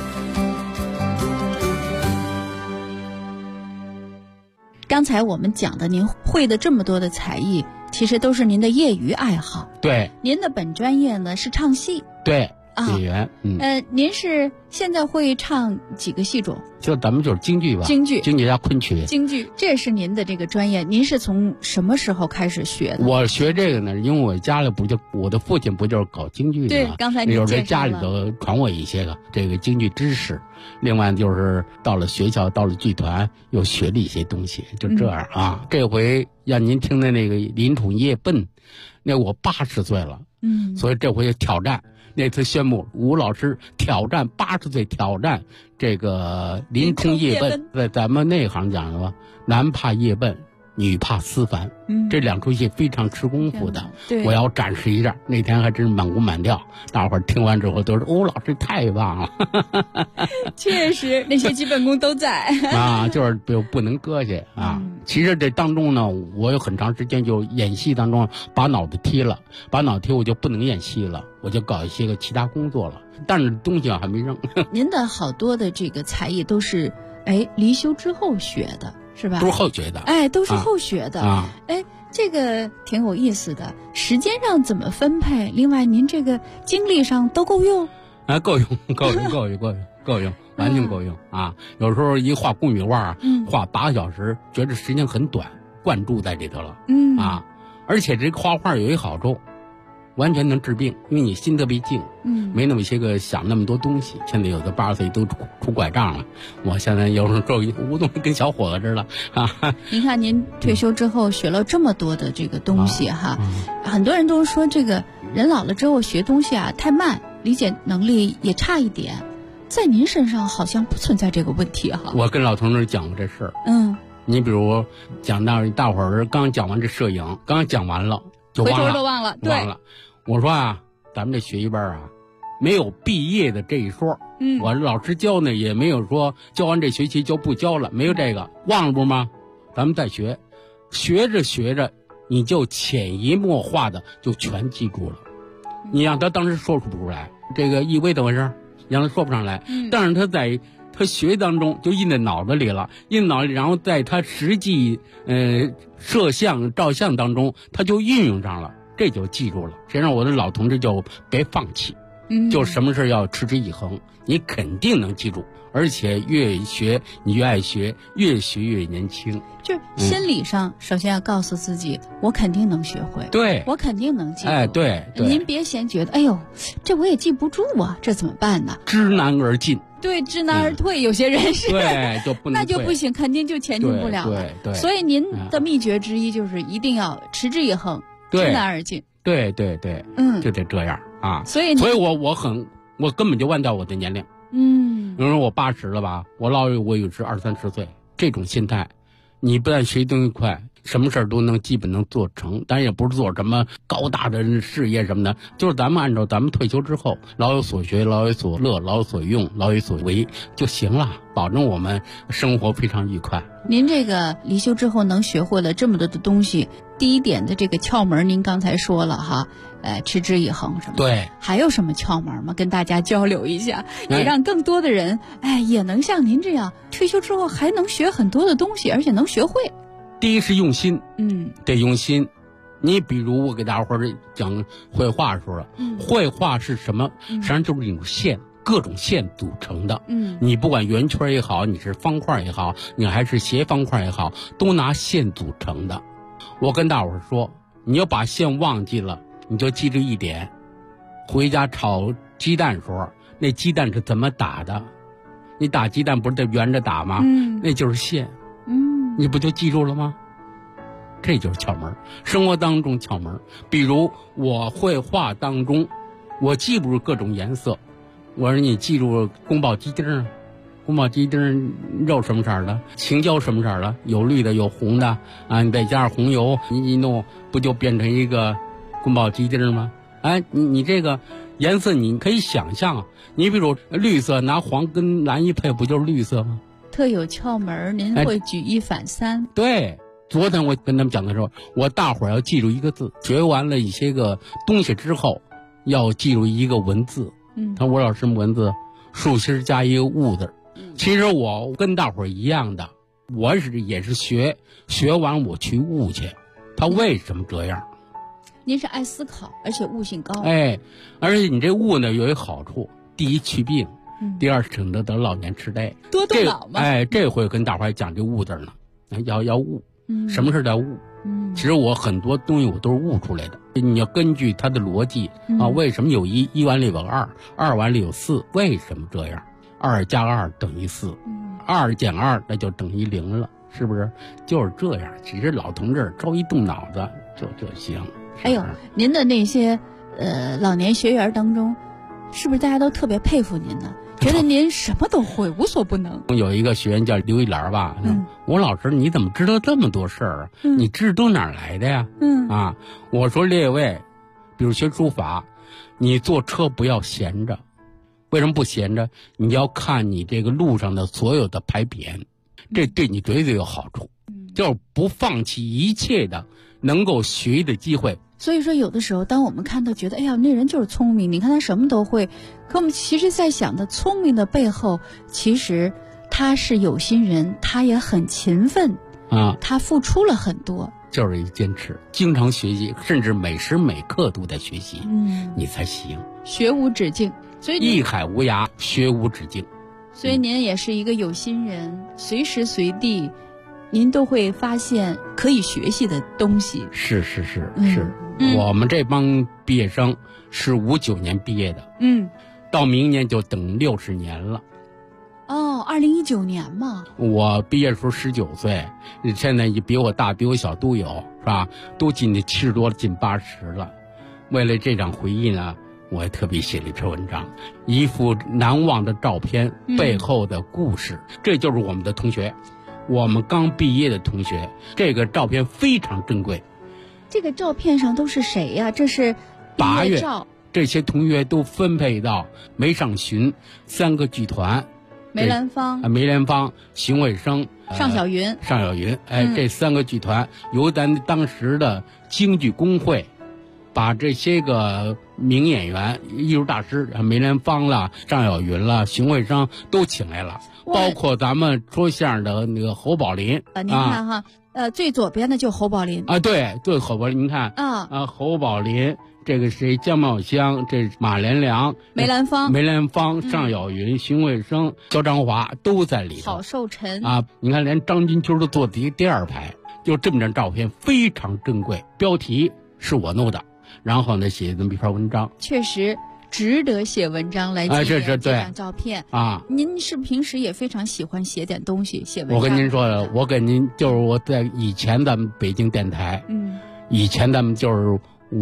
刚才我们讲的您会的这么多的才艺，其实都是您的业余爱好。 对， 您的本专业呢是唱戏。 对，演员。 您是现在会唱几个戏种？ 就咱们就是京剧吧，京剧加昆曲。 京剧，这是您的这个专业。您是从什么时候开始学的？ 我学这个呢，因为我家里我的父亲不就是搞京剧的吗？ 对，刚才你介绍了。 有在家里头传我一些个这个京剧知识，另外就是到了学校，到了剧团，又学了一些东西，就这样啊。这回让您听的那个林冲夜奔，那我80岁了，所以这回挑战。那次宣布吴老师挑战80岁，挑战这个林冲夜奔。在咱们内行讲的吧，男怕夜奔，女怕思凡，这2出戏非常吃功夫的。我要展示一下，那天还真是满鼓满调，大伙儿听完之后都说吴老师太棒了。 确实，那些基本功都在啊，就是不能搁下啊。其实这当中呢，我有很长时间就演戏当中把脑子踢了，我就不能演戏了，我就搞一些个其他工作了，但是东西还没扔。 您的好多的这个才艺都是离休之后学的，是吧？ 都是后学的。 都是后学的。这个挺有意思的。时间上怎么分配？另外，您这个精力上都够用？ 够用，完全够用啊！有时候一画宫女画，画8个小时，觉得时间很短，灌注在里头了。而且这个画画有一好处，完全能治病，因为你心特别静，没那么些个想那么多东西。现在有的80岁都拄拐杖了，我现在有时候无动跟小伙子似的啊。 您看您退休之后学了这么多的这个东西哈，很多人都说这个人老了之后学东西啊太慢，理解能力也差一点。在您身上好像不存在这个问题哈。 我跟老同志讲过这事儿。你比如讲到大伙儿刚讲完这摄影，刚讲完了就忘了， 回头都忘了。对， 我说啊，咱们这学一班啊，没有毕业的这一说。我老师教呢，也没有说教完这学期就不教了，没有这个，忘了不吗？咱们再学，学着，你就潜移默化的就全记住了。你让他当时说不出来，这个意味怎么回事？让他说不上来，但是他在他学当中就印在脑子里了，然后在他实际摄像照相当中他就运用上了，这就记住了。谁让我的老同志就别放弃就什么事要持之以恒，你肯定能记住，而且越学你越爱学，越学越年轻。 就是心理上，首先要告诉自己，我肯定能学会， 对， 我肯定能记住。 对， 您别先觉得，哎呦，这我也记不住啊，这怎么办呢？ 知难而进。 对，知难而退，有些人是对，就不能那就不行，肯定就前进不了了。 对， 所以您的秘诀之一就是一定要持之以恒，知难而进。 对，就得这样啊。所以我根本就忘掉我的年龄。比如说我80了吧，我老有是20-30岁，这种心态，你不但学东西快，什么事儿都能基本能做成，但也不是做什么高大的事业什么的，就是咱们按照咱们退休之后，老有所学，老有所乐，老有所用，老有所为就行了，保证我们生活非常愉快。 您这个离休之后能学会了这么多的东西，第一点的这个窍门您刚才说了哈，持之以恒什么？ 对， 还有什么窍门吗？跟大家交流一下，也让更多的人也能像您这样退休之后还能学很多的东西，而且能学会。 第一是用心，得用心。你比如我给大伙儿讲绘画的时候，绘画是什么？实际上就是一种线，各种线组成的。你不管圆圈也好，你是方块也好，你还是斜方块也好，都拿线组成的。我跟大伙儿说，你要把线忘记了，你就记住一点，回家炒鸡蛋的时候，那鸡蛋是怎么打的？你打鸡蛋不是得圆着打吗？那就是线。你不就记住了吗？这就是窍门，生活当中窍门。比如我绘画当中，我记不住各种颜色，我说你记住宫保鸡丁，宫保鸡丁肉什么色的，青椒什么色的，有绿的有红的啊，你再加上红油，你一弄不就变成一个宫保鸡丁吗？你这个颜色你可以想象，你比如绿色拿黄跟蓝一配，不就是绿色吗？ 特有窍门，您会举一反三。 对，昨天我跟他们讲的时候，我大伙儿要记住一个字，学完了一些个东西之后，要记住一个文字。他说我老师什么文字？竖心加一个物字。其实我跟大伙儿一样的，我也是学完我去悟去，他为什么这样？ 您是爱思考，而且悟性高。 而且你这悟呢有一个好处，第一去病。第二是省得得老年痴呆， 多动脑嘛。 这回跟大伙儿讲这悟字呢，要悟，什么事叫悟？其实我很多东西我都是悟出来的。你要根据它的逻辑为什么有一完了有2，二完了有4？为什么这样？2加2等于4，2减2那就等于0了，是不是？就是这样。其实老同志稍一动脑子就行。 还有您的那些老年学员当中，是不是大家都特别佩服您呢？觉得您什么都会，无所不能。 有一个学员叫刘一兰吧，我老师你怎么知道这么多事儿啊？你知道哪儿来的呀？我说列位，比如学书法，你坐车不要闲着，为什么不闲着？你要看你这个路上的所有的牌匾，这对你绝对有好处，就是不放弃一切的能够学的机会。 所以说有的时候当我们看到觉得哎呀那人就是聪明，你看他什么都会，可我们其实在想的聪明的背后，其实他是有心人，他也很勤奋他付出了很多， 就是一坚持，经常学习，甚至每时每刻都在学习你才行， 学无止境。所以艺海无涯，学无止境。 所以您也是一个有心人，随时随地您都会发现可以学习的东西。 是我们这帮毕业生是59年毕业的，到明年就等60年了。 2019年嘛。 我毕业的时候19岁，现在比我大比我小都有，是吧？都近70多了，近80了。为了这场回忆呢，我也特别写了一篇文章，一幅难忘的照片背后的故事。这就是我们的同学，我们刚毕业的同学，这个照片非常珍贵。 这个照片上都是谁呀？这是 8月照， 这些同学都分配到梅上旬3个剧团， 梅兰芳、 邢伟生、 尚小云， 这3个剧团由咱当时的京剧工会把这些个名演员、艺术大师，梅兰芳了、尚小云了、邢伟生都请来了，包括咱们说相声的那个侯宝林。 您看哈，最左边的就侯宝林对，侯宝林，您看侯宝林， 这个谁姜茂香，这马连良、 梅兰芳、 尚小云、荀卫生、肖章华都在里头。 郝寿臣啊，你看连张金秋都坐第二排，就这么张照片非常珍贵。标题是我弄的，然后呢写这么一篇文章， 确实值得写文章来纪念这张照片啊。 您是平时也非常喜欢写点东西，写文章。 我跟您说了，我跟您就是我在以前咱们北京电台，以前咱们就是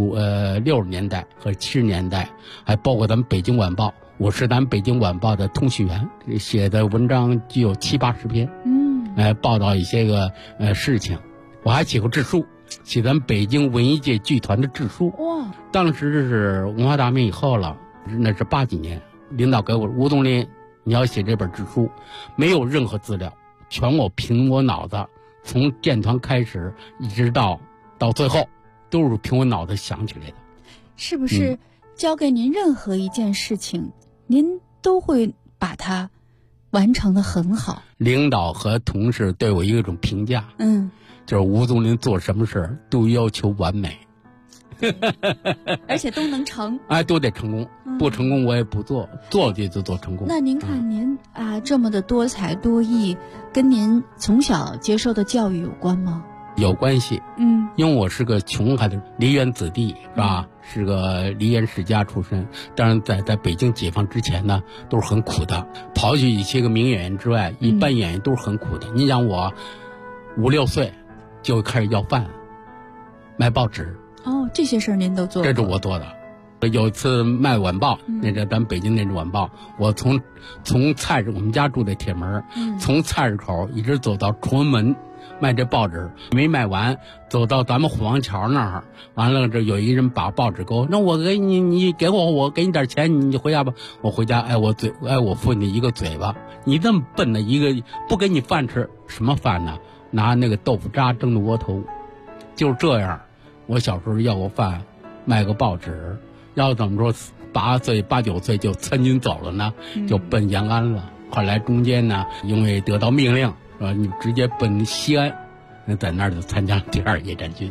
60年代和70年代，还包括咱们北京晚报，我是咱们北京晚报的通讯员，写的文章就有70-80篇，报道一些个事情。我还写过志书，写咱们北京文艺界剧团的志书。 哇！ 当时这是文化大革命以后了，那是80几年，领导给我吴东林，你要写这本志书，没有任何资料，全我凭我脑子，从建团开始一直到最后，都是凭我脑子想起来的。 是不是交给您任何一件事情，您都会把它完成得很好？ 领导和同事对我一种评价，就是吴宗林做什么事都要求完美， 而且都能成， 都得成功，不成功我也不做，做就做成功。 那您看您这么的多才多艺，跟您从小接受的教育有关吗？ 有关系，因为我是个穷孩子，梨园子弟是吧？是个梨园世家出身。当然在北京解放之前呢，都是很苦的。刨去一些个名演员之外，一般演员都是很苦的。你想我5-6岁就开始要饭，卖报纸。 这些事儿您都做过？ 这是我做的。有一次卖晚报，那个咱北京那种晚报，我从菜市，我们家住在铁门，从菜市口一直走到崇文门卖这报纸，没卖完，走到咱们虎王桥那儿，完了这有一人把报纸给我，那我给你，你给我给你点钱，你回家吧。我回家挨我父亲一个嘴巴，你这么笨的一个，不给你饭吃，什么饭呢？拿那个豆腐渣蒸的窝头，就是这样。我小时候要过饭，卖个报纸，要怎么说8岁8、9岁就参军走了呢，就奔延安了。后来中间呢，因为得到命令，你直接奔西安，在那儿就参加第2野战军。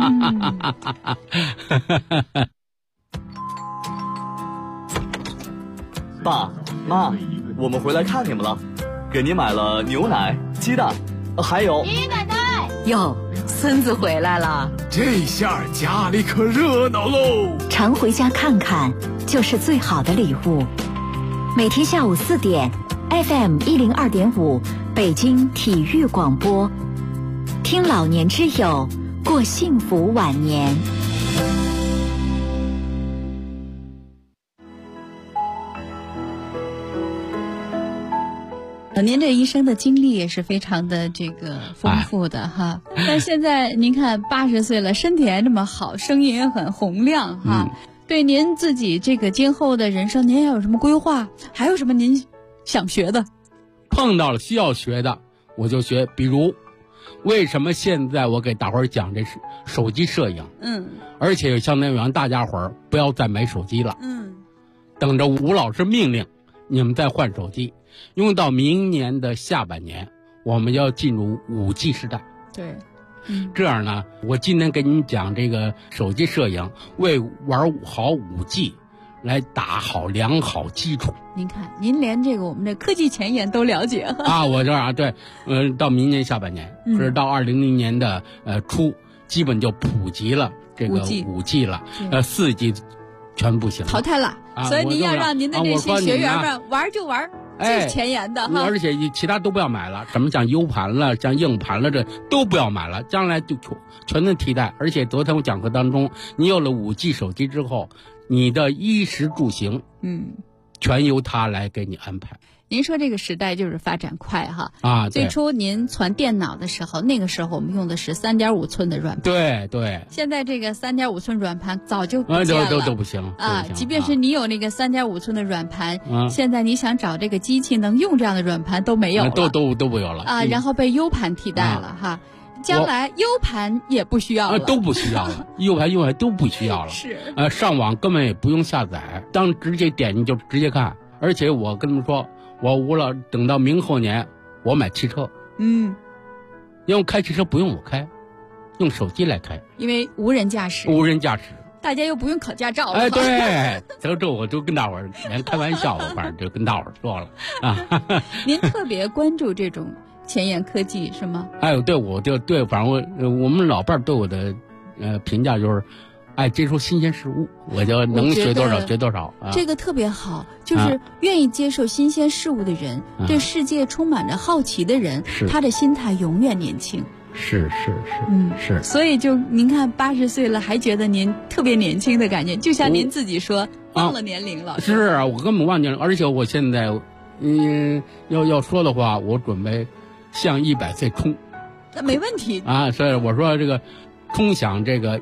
爸妈，我们回来看你们了，给您买了牛奶、鸡蛋，还有爷爷奶奶。 哟，孙子回来了， 这下家里可热闹喽！ 常回家看看，就是最好的礼物。每天下午4点 ，FM 102.5，北京体育广播，听老年之友，过幸福晚年。 您这一生的经历也是非常的这个丰富的哈。但现在您看80岁了，身体还这么好，声音也很洪亮哈。对您自己这个今后的人生，您还有什么规划？还有什么您想学的？ 碰到了需要学的，我就学。比如，为什么现在我给大伙儿讲这是手机摄影？而且相当于让大家伙儿不要再买手机了。等着吴老师命令，你们再换手机。因为到明年的下半年，我们要进入5G 时代。 对， 这样呢，我今天给你们讲这个手机摄影，为玩好5G 来打好良好基础。 您看，您连这个我们的科技前沿都了解我这对，到明年下半年，或者到2020年的初，基本就普及了这个5G 了，4G 全不行了， 淘汰了。所以您要让您的这些学员们玩就玩。这是前沿的哈， 而且其他都不要买了，什么像 U 盘了、像硬盘了，这都不要买了，将来就全能替代。而且昨天我讲课当中，你有了5G 手机之后，你的衣食住行，全由它来给你安排。 您说这个时代就是发展快哈最初您传电脑的时候，那个时候我们用的是3.5寸的软盘， 对。 现在这个3.5寸软盘早就不见了， 都不行即便是你有那个3.5寸的软盘，现在你想找这个机器能用这样的软盘都没有了， 都不有了然后被 U 盘替代了哈。将来 U 盘也不需要了， 都不需要了，U 盘都不需要了， 是上网根本也不用下载，直接点你就直接看。而且我跟你们说，我无了，等到明后年我买汽车，因为开汽车不用我开，用手机来开， 因为无人驾驶。 大家又不用考驾照了。 哎，对，这我就跟大伙儿连开玩笑，我反正就跟大伙儿说了啊。 您特别关注这种前沿科技是吗？ 哎，对，我就对，反正我们老伴儿对我的评价就是，爱接触新鲜事物，我就能学多少学多少啊。 这个特别好，就是愿意接受新鲜事物的人，对世界充满着好奇的人，他的心态永远年轻。 是，是。 所以就您看，80岁了还觉得您特别年轻的感觉，就像您自己说，忘了年龄了。 是啊，我根本忘记了，而且我现在，要说的话，我准备向100岁冲。 那没问题啊，所以我说这个冲向这个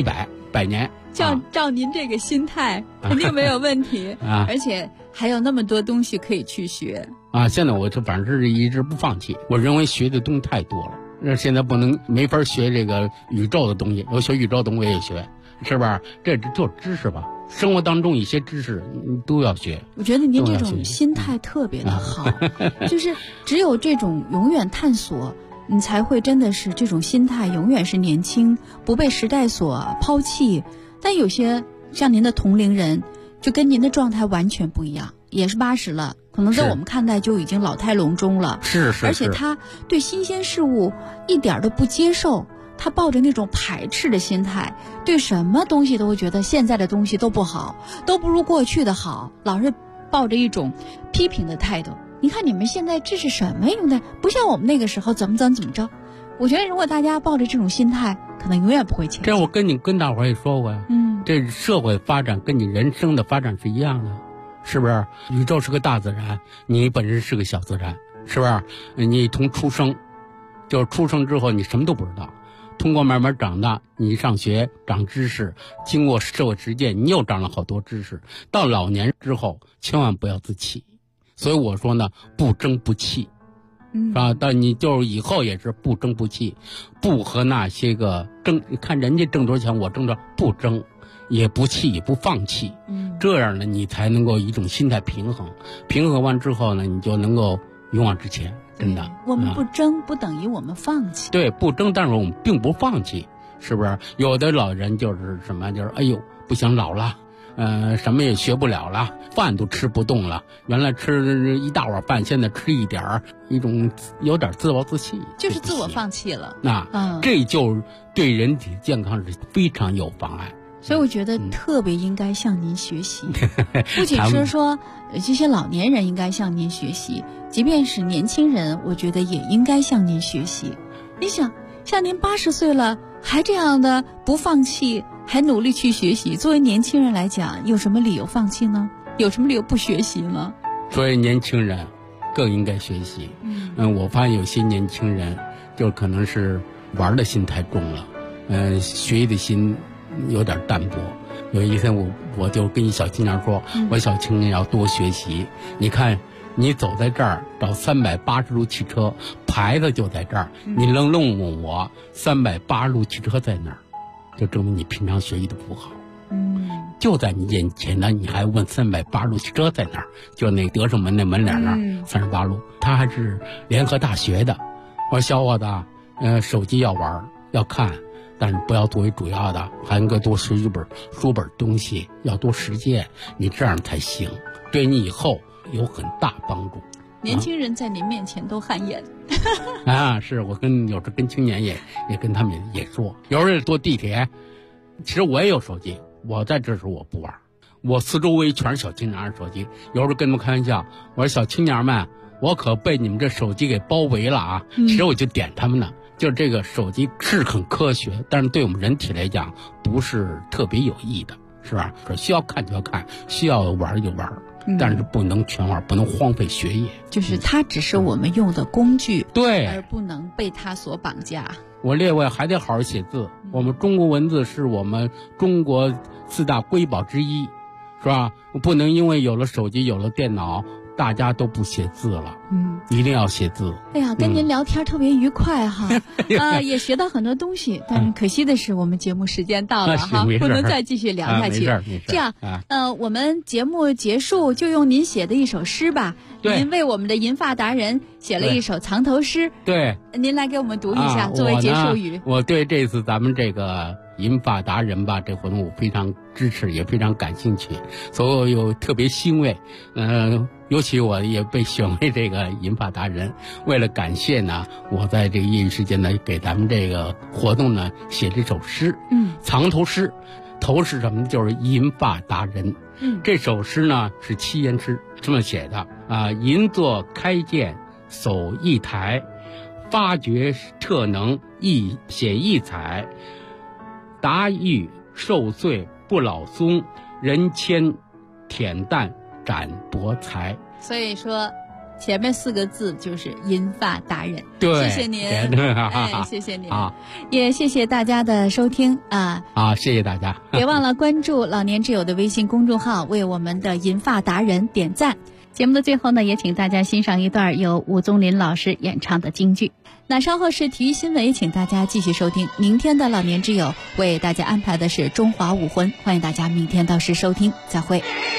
100年。 照您这个心态，肯定没有问题啊！而且还有那么多东西可以去学啊！现在我就反正是一直不放弃，我认为学的东西太多了。那现在没法学这个宇宙的东西，我学宇宙的东西我也学，是吧？这就是知识吧？生活当中一些知识都要学。 我觉得您这种心态特别的好，就是只有这种永远探索，你才会真的是这种心态永远是年轻，不被时代所抛弃。但有些像您的同龄人，就跟您的状态完全不一样，也是80了。可能在我们看待就已经老态龙钟了， 是， 而且他对新鲜事物一点都不接受，他抱着那种排斥的心态，对什么东西都会觉得现在的东西都不好，都不如过去的好，老是抱着一种批评的态度。你看你们现在这是什么用的？不像我们那个时候怎么着。我觉得如果大家抱着这种心态，可能永远不会前进。 这我跟大伙儿也说过呀，这社会发展跟你人生的发展是一样的。是不是？宇宙是个大自然，你本身是个小自然，是不是？你从出生之后，你什么都不知道，通过慢慢长大，你上学长知识，经过社会实践，你又长了好多知识。到老年之后，千万不要自弃。所以我说呢，不争不弃，但你就是以后也是不争不弃，不和那些个争，看人家挣多少钱，我挣多少，不争。也不弃也不放弃，这样呢你才能够一种心态平衡完之后呢，你就能够勇往直前。真的， 我们不争不等于我们放弃。 对，不争，但是我们并不放弃，是不是？有的老人就是什么，就是哎呦不行，老了，什么也学不了了，饭都吃不动了。原来吃一大碗饭，现在吃一点儿，一种有点自暴自弃， 就是自我放弃了。 这就对人体健康是非常有妨碍。 所以我觉得特别应该向您学习，不仅是说这些老年人应该向您学习，即便是年轻人，我觉得也应该向您学习。你想，像您80岁了，还这样的不放弃，还努力去学习，作为年轻人来讲，有什么理由放弃呢？有什么理由不学习呢？ 作为年轻人，更应该学习。我发现有些年轻人，就可能是玩的心太重了，学习的心有点淡薄。有一天我就跟小青年说，我小青年要多学习。你看你走在这儿找380路汽车，牌子就在这儿，你能问我380路汽车在哪儿，就证明你平常学习的不好。就在你眼前呢，你还问380路汽车在哪儿？就那德胜门那门脸那儿，38路，他还是联合大学的。我说小伙子，手机要玩要看，但是不要作为主要的，还应该多学一本书本东西，要多实践，你这样才行，对你以后有很大帮助。 年轻人在您面前都汗颜。 是我有时跟青年也跟他们也说，有时候坐地铁，其实我也有手机，我在这时候我不玩，我四周围全是小青年的手机，有时候跟他们开玩笑，我说小青年们，我可被你们这手机给包围了啊！其实我就点他们呢。就是这个手机是很科学，但是对我们人体来讲不是特别有益的，是吧？说需要看就要看，需要玩就玩，但是不能全玩，不能荒废学业。 就是它只是我们用的工具， 对， 而不能被它所绑架。 我列位还得好好写字，我们中国文字是我们中国4大瑰宝之一，是吧？不能因为有了手机有了电脑大家都不写字了，一定要写字。 哎呀，跟您聊天特别愉快哈，也学到很多东西。但是可惜的是，我们节目时间到了哈，不能再继续聊下去。这样，我们节目结束就用您写的一首诗吧。您为我们的银发达人写了一首藏头诗， 对， 您来给我们读一下，作为结束语。 我对这次咱们这个银发达人吧，这活动我非常支持，也非常感兴趣，所以我又特别欣慰。尤其我也被选为这个银发达人。为了感谢呢，我在这个业余时间呢，给咱们这个活动呢写了一首诗，藏头诗。头是什么？就是银发达人。这首诗呢是7言诗，这么写的啊：银座开建叟一台，发掘彻能一写一彩。达玉寿岁不老松，人谦恬淡展博才。 所以说前面4个字就是银发达人。 对， 谢谢您，谢谢您啊， 也谢谢大家的收听啊！ 谢谢大家， 别忘了关注老年之友的微信公众号，为我们的银发达人点赞。节目的最后呢，也请大家欣赏一段由吴宗林老师演唱的京剧。那稍后是体育新闻，请大家继续收听。明天的老年之友为大家安排的是中华武魂，欢迎大家明天到时收听，再会。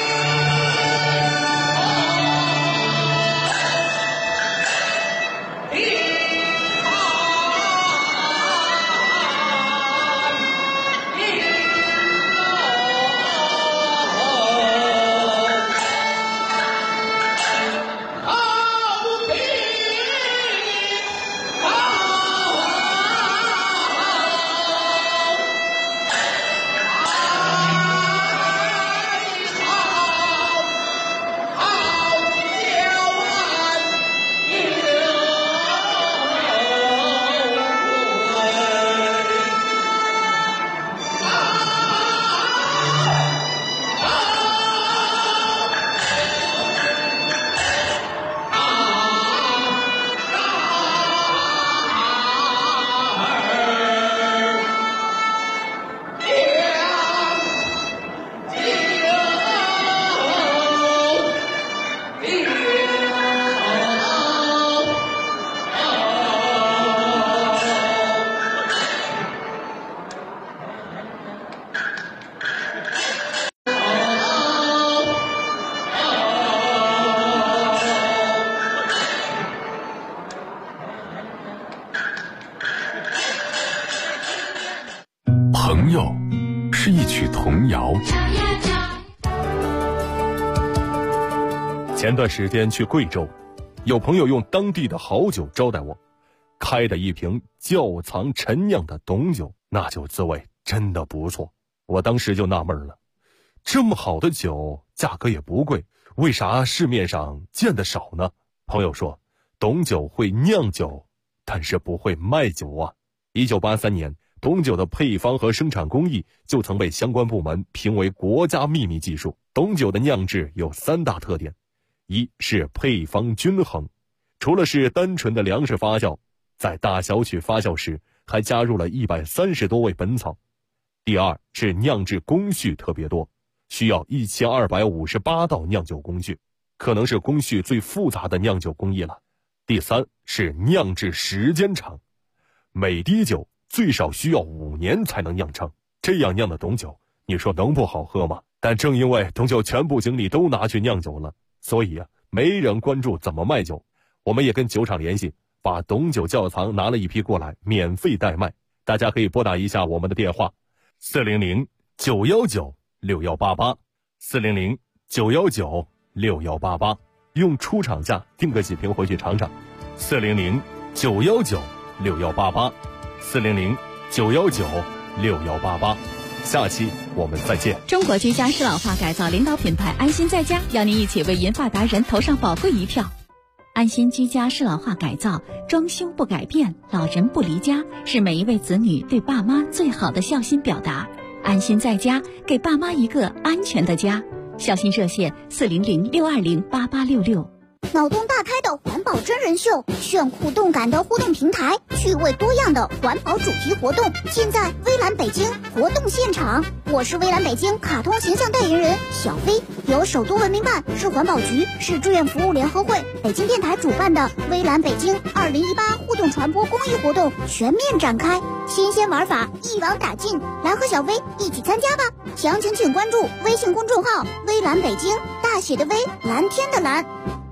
朋友是一曲童谣。 前段时间去贵州，有朋友用当地的好酒招待我，开的一瓶窖藏陈酿的董酒，那酒滋味真的不错。我当时就纳闷了，这么好的酒价格也不贵，为啥市面上见得少呢？朋友说，董酒会酿酒，但是不会卖酒啊。1983年，董酒的配方和生产工艺就曾被相关部门评为国家秘密技术。董酒的酿制有3大特点，一是配方均衡，除了是单纯的粮食发酵，在大小曲发酵时还加入了130多味本草。第二是酿制工序特别多，需要1258道酿酒工序，可能是工序最复杂的酿酒工艺了。第三是酿制时间长，每滴酒最少需要5年才能酿成，这样酿的董酒，你说能不好喝吗？但正因为董酒全部精力都拿去酿酒了，所以没人关注怎么卖酒。我们也跟酒厂联系，把董酒窖藏拿了一批过来，免费代卖。大家可以拨打一下我们的电话，400-919-6188，400-919-6188，用出厂价订个几瓶回去尝尝。400-919-6188，400-919-6188。下期我们再见。 中国居家适老化改造领导品牌安心在家，邀您一起为银发达人投上宝贵一票。安心居家适老化改造，装修不改变，老人不离家，是每一位子女对爸妈最好的孝心表达。安心在家，给爸妈一个安全的家。孝心热线400-620-8866。 脑洞大开的环保真人秀，炫酷动感的互动平台，趣味多样的环保主题活动，尽在微蓝北京活动现场。我是微蓝北京卡通形象代言人小飞，由首都文明办、市环保局、市志愿服务联合会、北京电台主办的微蓝北京2018互动传播公益活动全面展开，新鲜玩法一网打尽，来和小飞一起参加吧！详情请关注微信公众号微蓝北京，大写的微，蓝天的蓝。